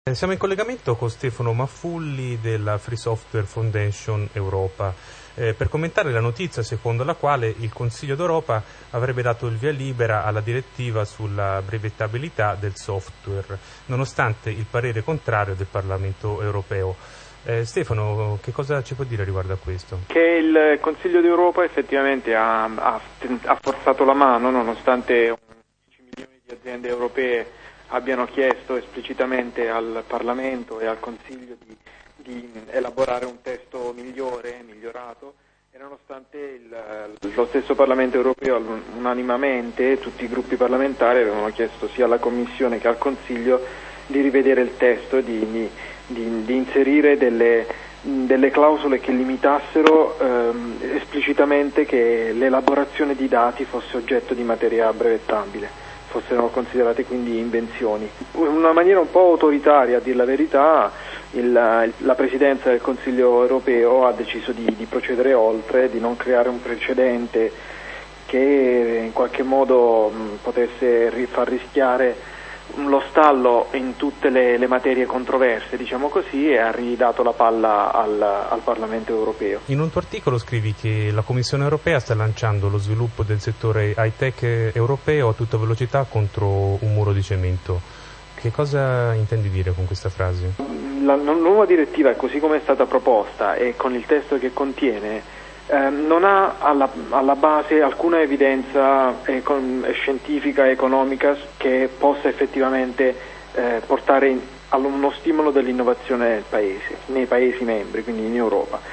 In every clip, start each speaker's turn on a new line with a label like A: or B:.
A: Siamo in collegamento con Stefano Maffulli della Free Software Foundation Europa per commentare la notizia secondo la quale il Consiglio d'Europa avrebbe dato il via libera alla direttiva sulla brevettabilità del software, nonostante il parere contrario del Parlamento europeo. Stefano, che cosa ci può dire riguardo a questo?
B: Che il Consiglio d'Europa effettivamente ha forzato la mano, nonostante 10 milioni di aziende europee abbiano chiesto esplicitamente al Parlamento e al Consiglio di elaborare un testo migliorato, e nonostante lo stesso Parlamento europeo unanimemente, tutti i gruppi parlamentari avevano chiesto sia alla Commissione che al Consiglio di rivedere il testo e di inserire delle clausole che limitassero esplicitamente che l'elaborazione di dati fosse oggetto di materia brevettabile, fossero considerate quindi invenzioni. In una maniera un po' autoritaria, a dir la verità, la Presidenza del Consiglio europeo ha deciso di procedere oltre, di non creare un precedente che in qualche modo potesse far rischiare lo stallo in tutte le materie controverse, diciamo così, e ha ridato la palla al Parlamento europeo.
A: In un tuo articolo scrivi che la Commissione europea sta lanciando lo sviluppo del settore high-tech europeo a tutta velocità contro un muro di cemento. Che cosa intendi dire con questa frase?
B: La nuova direttiva, così come è stata proposta e con il testo che contiene, non ha alla base alcuna evidenza scientifica e economica che possa effettivamente portare a uno stimolo dell'innovazione nei Paesi membri, quindi in Europa.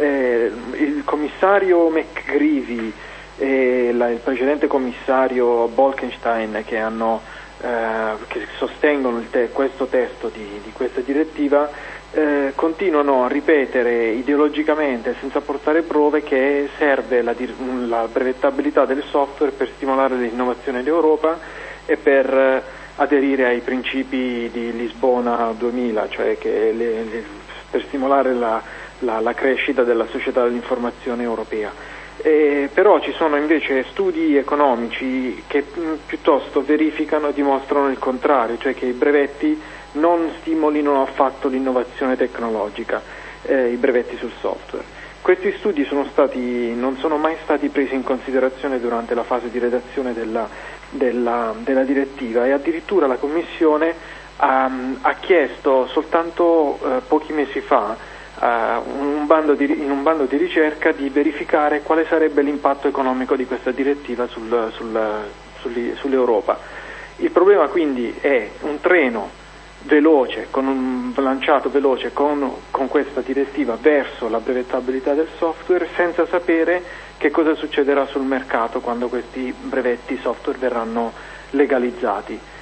B: Il commissario McGreevy e il precedente commissario Bolkestein che sostengono questo testo di questa direttiva continuano a ripetere ideologicamente, senza portare prove, che serve la brevettabilità del software per stimolare l'innovazione d'Europa e per aderire ai principi di Lisbona 2000, cioè che per stimolare la crescita della società dell'informazione europea. Però ci sono invece studi economici che piuttosto verificano e dimostrano il contrario, cioè che i brevetti non stimolino affatto l'innovazione tecnologica, i brevetti sul software. Questi studi non sono mai stati presi in considerazione durante la fase di redazione della direttiva, e addirittura la Commissione ha chiesto soltanto pochi mesi fa in un bando di ricerca di verificare quale sarebbe l'impatto economico di questa direttiva sull'Europa. Il problema quindi è un treno veloce, lanciato veloce con questa direttiva verso la brevettabilità del software, senza sapere che cosa succederà sul mercato quando questi brevetti software verranno legalizzati.